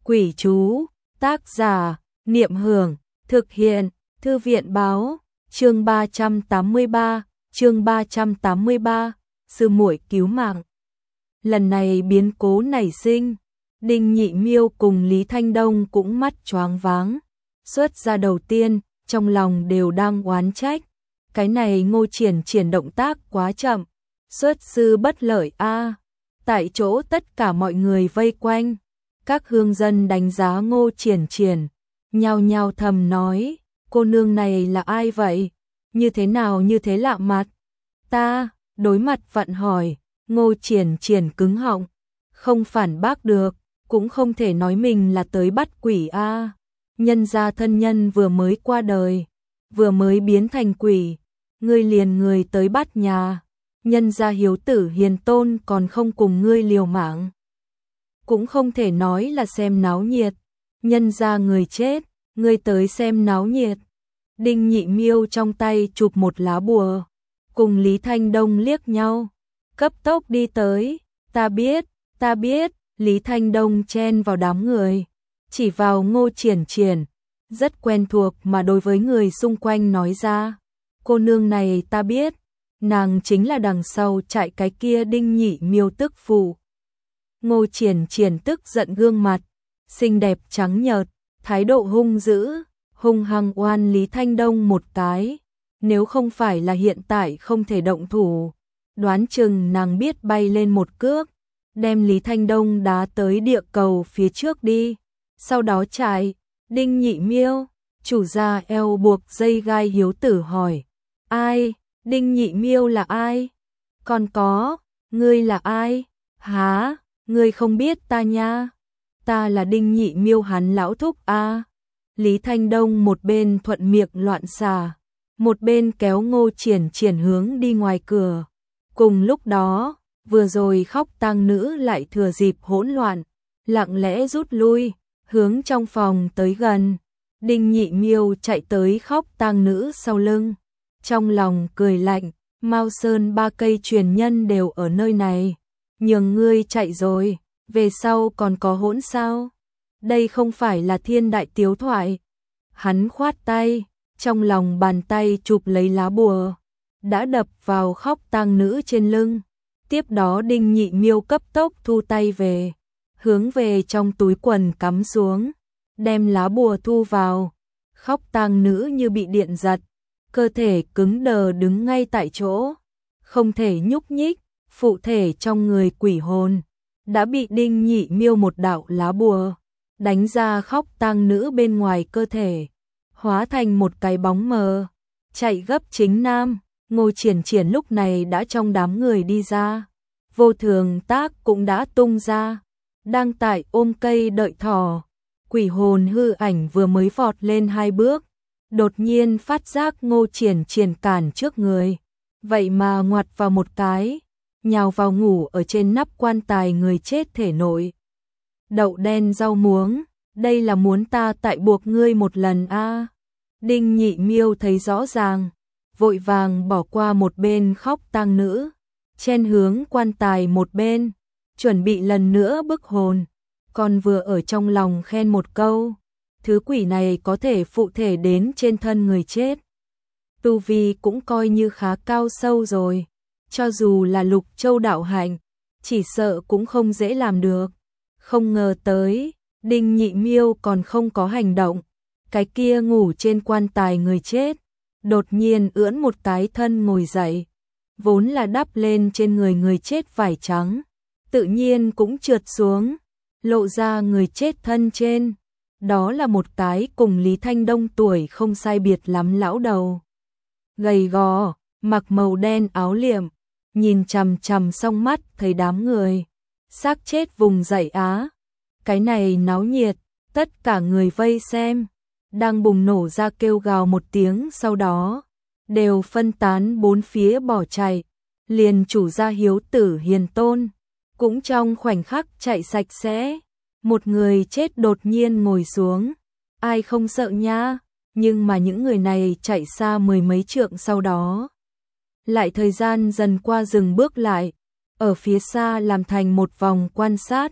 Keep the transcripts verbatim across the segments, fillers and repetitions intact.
Quỷ chú, tác giả, Niệm Hưởng, thực hiện, Thư viện báo, chương ba trăm tám mươi ba, chương ba trăm tám mươi ba, sư muội cứu mạng. Lần này biến cố nảy sinh, Đinh Nhị Miêu cùng Lý Thanh Đông cũng mắt choáng váng. Xuất ra đầu tiên, trong lòng đều đang oán trách. Cái này Ngô Triển Triển động tác quá chậm, xuất sư bất lợi a. Tại chỗ tất cả mọi người vây quanh, các hương dân đánh giá Ngô Triển Triển, nhao nhao thầm nói, cô nương này là ai vậy? Như thế nào như thế lạ mặt? Ta, đối mặt vận hỏi, Ngô Triển Triển cứng họng, không phản bác được, cũng không thể nói mình là tới bắt quỷ a. Nhân gia thân nhân vừa mới qua đời, vừa mới biến thành quỷ, ngươi liền người tới bắt nhà, nhân gia hiếu tử hiền tôn còn không cùng ngươi liều mạng. Cũng không thể nói là xem náo nhiệt, nhân gia người chết, ngươi tới xem náo nhiệt. Đinh Nhị Miêu trong tay chụp một lá bùa, cùng Lý Thanh Đông liếc nhau, cấp tốc đi tới, ta biết, ta biết, Lý Thanh Đông chen vào đám người, chỉ vào Ngô Triển Triển, rất quen thuộc mà đối với người xung quanh nói ra, cô nương này ta biết, nàng chính là đằng sau chạy cái kia Đinh Nhị Miêu tức phụ. Ngô Triển Triển tức giận gương mặt, xinh đẹp trắng nhợt, thái độ hung dữ, hung hăng oan Lý Thanh Đông một cái, nếu không phải là hiện tại không thể động thủ, đoán chừng nàng biết bay lên một cước, đem Lý Thanh Đông đá tới địa cầu phía trước đi, sau đó chạy. Đinh Nhị Miêu, chủ gia eo buộc dây gai hiếu tử hỏi, ai? Đinh Nhị Miêu là ai? Còn có, ngươi là ai? Hả? Ngươi không biết ta nha? Ta là Đinh Nhị Miêu hắn lão thúc a. Lý Thanh Đông một bên thuận miệng loạn xà, một bên kéo Ngô Triển Triển hướng đi ngoài cửa. Cùng lúc đó, vừa rồi khóc tang nữ lại thừa dịp hỗn loạn, lặng lẽ rút lui, hướng trong phòng tới gần. Đinh Nhị Miêu chạy tới khóc tang nữ sau lưng, trong lòng cười lạnh, Mao Sơn ba cây truyền nhân đều ở nơi này, nhường ngươi chạy rồi, về sau còn có hỗn sao? Đây không phải là thiên đại tiếu thoại. Hắn khoát tay, trong lòng bàn tay chụp lấy lá bùa, đã đập vào khóc tang nữ trên lưng. Tiếp đó Đinh Nhị Miêu cấp tốc thu tay về, hướng về trong túi quần cắm xuống, đem lá bùa thu vào. Khóc tang nữ như bị điện giật, cơ thể cứng đờ đứng ngay tại chỗ, không thể nhúc nhích, phụ thể trong người quỷ hồn đã bị Đinh Nhị Miêu một đạo lá bùa đánh ra khóc tang nữ bên ngoài cơ thể, hóa thành một cái bóng mờ, chạy gấp chính nam. Ngô Triển Triển lúc này đã trong đám người đi ra, vô thường tác cũng đã tung ra, đang tại ôm cây đợi thỏ. Quỷ hồn hư ảnh vừa mới vọt lên hai bước, đột nhiên phát giác Ngô Triển Triển cản trước người, vậy mà ngoặt vào một cái, nhào vào ngủ ở trên nắp quan tài người chết thể nội. Đậu đen rau muống, đây là muốn ta tại buộc ngươi một lần a. À. Đinh Nhị Miêu thấy rõ ràng, vội vàng bỏ qua một bên khóc tang nữ, chen hướng quan tài một bên, chuẩn bị lần nữa bức hồn, còn vừa ở trong lòng khen một câu, thứ quỷ này có thể phụ thể đến trên thân người chết. Tu vi cũng coi như khá cao sâu rồi, cho dù là Lục Châu đạo hạnh, chỉ sợ cũng không dễ làm được. Không ngờ tới, Đinh Nhị Miêu còn không có hành động, cái kia ngủ trên quan tài người chết, đột nhiên ưỡn một cái thân ngồi dậy, vốn là đắp lên trên người người chết vải trắng, tự nhiên cũng trượt xuống, lộ ra người chết thân trên, đó là một cái cùng Lý Thanh Đông tuổi không sai biệt lắm lão đầu. Gầy gò, mặc màu đen áo liệm, nhìn chằm chằm song mắt thấy đám người, xác chết vùng dậy á. Cái này náo nhiệt, tất cả người vây xem, đang bùng nổ ra kêu gào một tiếng sau đó, đều phân tán bốn phía bỏ chạy, liền chủ gia hiếu tử hiền tôn, cũng trong khoảnh khắc chạy sạch sẽ. Một người chết đột nhiên ngồi xuống, ai không sợ nha, nhưng mà những người này chạy xa mười mấy trượng sau đó. Lại thời gian dần qua dừng bước lại, ở phía xa làm thành một vòng quan sát,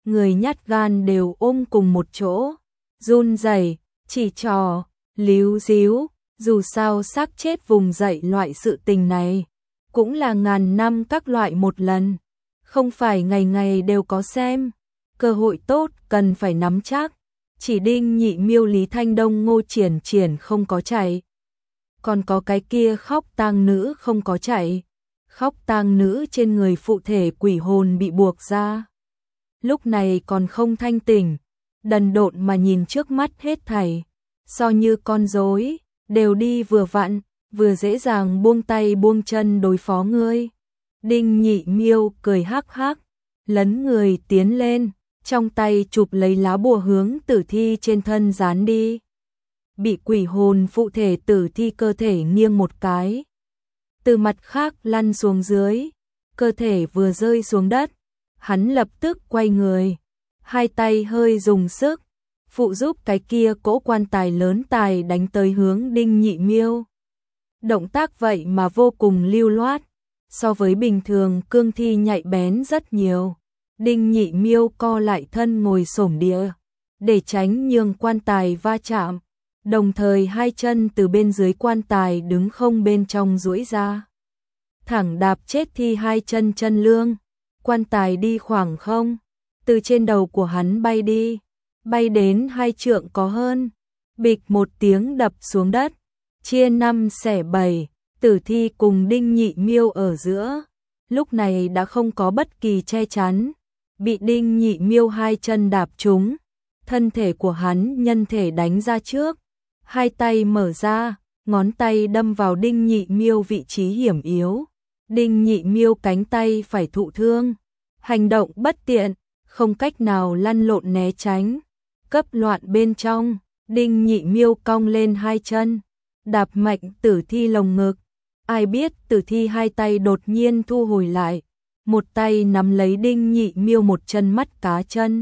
người nhát gan đều ôm cùng một chỗ, run rẩy, chỉ trò, líu díu, dù sao xác chết vùng dậy loại sự tình này, cũng là ngàn năm các loại một lần, không phải ngày ngày đều có xem, cơ hội tốt cần phải nắm chắc, chỉ Đinh Nhị Miêu Lý Thanh Đông Ngô Triển Triển không có chạy. Còn có cái kia khóc tang nữ không có chạy, khóc tang nữ trên người phụ thể quỷ hồn bị buộc ra. Lúc này còn không thanh tỉnh, đần độn mà nhìn trước mắt hết thảy, so như con rối, đều đi vừa vặn, vừa dễ dàng buông tay buông chân đối phó ngươi. Đinh Nhị Miêu cười hắc hắc, lấn người tiến lên, trong tay chụp lấy lá bùa hướng tử thi trên thân dán đi. Bị quỷ hồn phụ thể tử thi cơ thể nghiêng một cái, từ mặt khác lăn xuống dưới, cơ thể vừa rơi xuống đất, hắn lập tức quay người, hai tay hơi dùng sức, phụ giúp cái kia cỗ quan tài lớn tài đánh tới hướng Đinh Nhị Miêu. Động tác vậy mà vô cùng lưu loát, so với bình thường cương thi nhạy bén rất nhiều. Đinh Nhị Miêu co lại thân ngồi xổm địa, để tránh nhường quan tài va chạm, đồng thời hai chân từ bên dưới quan tài đứng không bên trong duỗi ra. Thẳng đạp chết thi hai chân chân lương, quan tài đi khoảng không, từ trên đầu của hắn bay đi, bay đến hai trượng có hơn, bịch một tiếng đập xuống đất, chia năm xẻ bảy, tử thi cùng Đinh Nhị Miêu ở giữa, lúc này đã không có bất kỳ che chắn, bị Đinh Nhị Miêu hai chân đạp trúng, thân thể của hắn nhân thể đánh ra trước, hai tay mở ra, ngón tay đâm vào Đinh Nhị Miêu vị trí hiểm yếu. Đinh Nhị Miêu cánh tay phải thụ thương, hành động bất tiện, không cách nào lăn lộn né tránh, cấp loạn bên trong, Đinh Nhị Miêu cong lên hai chân, đạp mạnh tử thi lồng ngực. Ai biết tử thi hai tay đột nhiên thu hồi lại, một tay nắm lấy Đinh Nhị Miêu một chân mắt cá chân,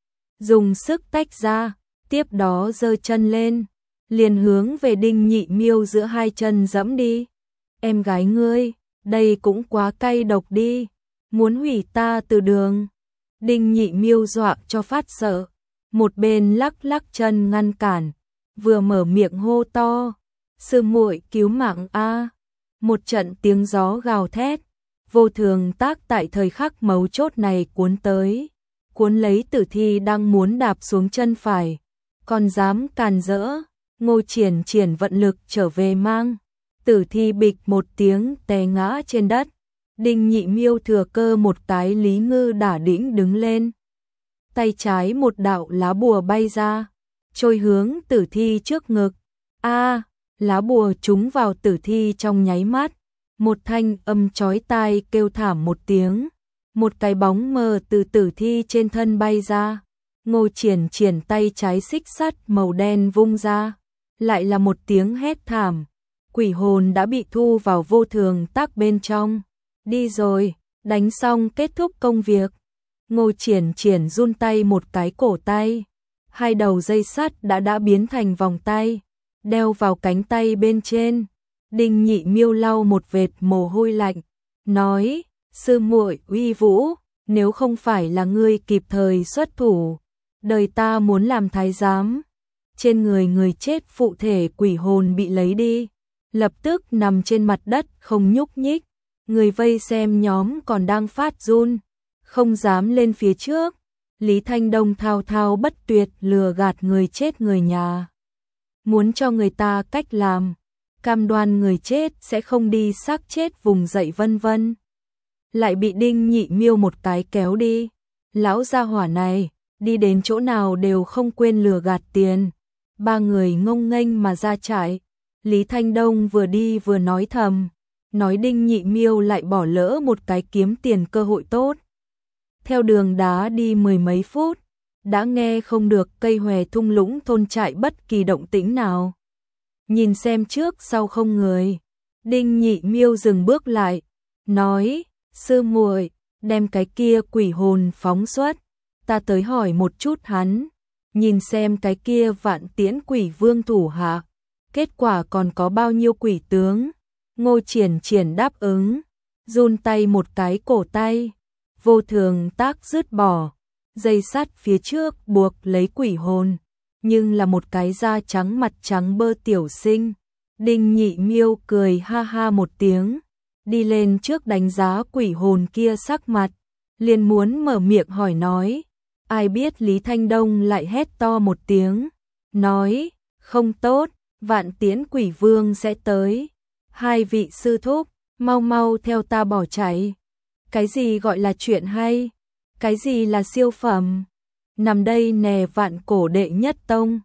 dùng sức tách ra, tiếp đó giơ chân lên, liền hướng về Đinh Nhị Miêu giữa hai chân dẫm đi. Em gái ngươi, đây cũng quá cay độc đi, muốn hủy ta từ đường. Đinh Nhị Miêu dọa cho phát sợ, một bên lắc lắc chân ngăn cản, vừa mở miệng hô to, sư muội cứu mạng a. Một trận tiếng gió gào thét, vô thường tác tại thời khắc mấu chốt này cuốn tới, cuốn lấy tử thi đang muốn đạp xuống chân phải, còn dám càn rỡ. Ngô Triển Triển vận lực trở về mang, tử thi bịch một tiếng té ngã trên đất. Đinh Nhị Miêu thừa cơ một cái lý ngư đả đĩnh đứng lên, tay trái một đạo lá bùa bay ra, trôi hướng tử thi trước ngực. A, lá bùa trúng vào tử thi trong nháy mắt, một thanh âm chói tai kêu thảm một tiếng, một cái bóng mờ từ tử thi trên thân bay ra. Ngô Triển Triển tay trái xích sắt màu đen vung ra, lại là một tiếng hét thảm, quỷ hồn đã bị thu vào vô thường tác bên trong. Đi rồi, đánh xong kết thúc công việc. Ngô Triển Triển run tay một cái cổ tay, hai đầu dây sắt đã đã biến thành vòng tay, đeo vào cánh tay bên trên. Đinh Nhị Miêu lau một vệt mồ hôi lạnh, nói, sư muội uy vũ, nếu không phải là ngươi kịp thời xuất thủ, đời ta muốn làm thái giám. Trên người người chết phụ thể quỷ hồn bị lấy đi, lập tức nằm trên mặt đất không nhúc nhích. Người vây xem nhóm còn đang phát run, không dám lên phía trước. Lý Thanh Đông thao thao bất tuyệt lừa gạt người chết người nhà, muốn cho người ta cách làm, cam đoan người chết sẽ không đi xác chết vùng dậy vân vân. Lại bị Đinh Nhị Miêu một cái kéo đi. Lão gia hỏa này, đi đến chỗ nào đều không quên lừa gạt tiền. Ba người ngông nghênh mà ra trại. Lý Thanh Đông vừa đi vừa nói thầm, nói Đinh Nhị Miêu lại bỏ lỡ một cái kiếm tiền cơ hội tốt. Theo đường đá đi mười mấy phút, đã nghe không được cây hòe thung lũng thôn trại bất kỳ động tĩnh nào. Nhìn xem trước sau không người, Đinh Nhị Miêu dừng bước lại, nói, sư muội, đem cái kia quỷ hồn phóng xuất, ta tới hỏi một chút hắn, nhìn xem cái kia vạn tiễn quỷ vương thủ hạ, kết quả còn có bao nhiêu quỷ tướng. Ngô Triển Triển đáp ứng, run tay một cái cổ tay, vô thường tác dứt bỏ, dây sắt phía trước buộc lấy quỷ hồn, nhưng là một cái da trắng mặt trắng bơ tiểu sinh. Đinh Nhị Miêu cười ha ha một tiếng, đi lên trước đánh giá quỷ hồn kia sắc mặt, liền muốn mở miệng hỏi nói. Ai biết Lý Thanh Đông lại hét to một tiếng, nói, không tốt, Vạn Tiễn Quỷ Vương sẽ tới. Hai vị sư thúc, mau mau theo ta bỏ chạy. Cái gì gọi là chuyện hay? Cái gì là siêu phẩm? Nằm đây nè Vạn Cổ đệ nhất tông,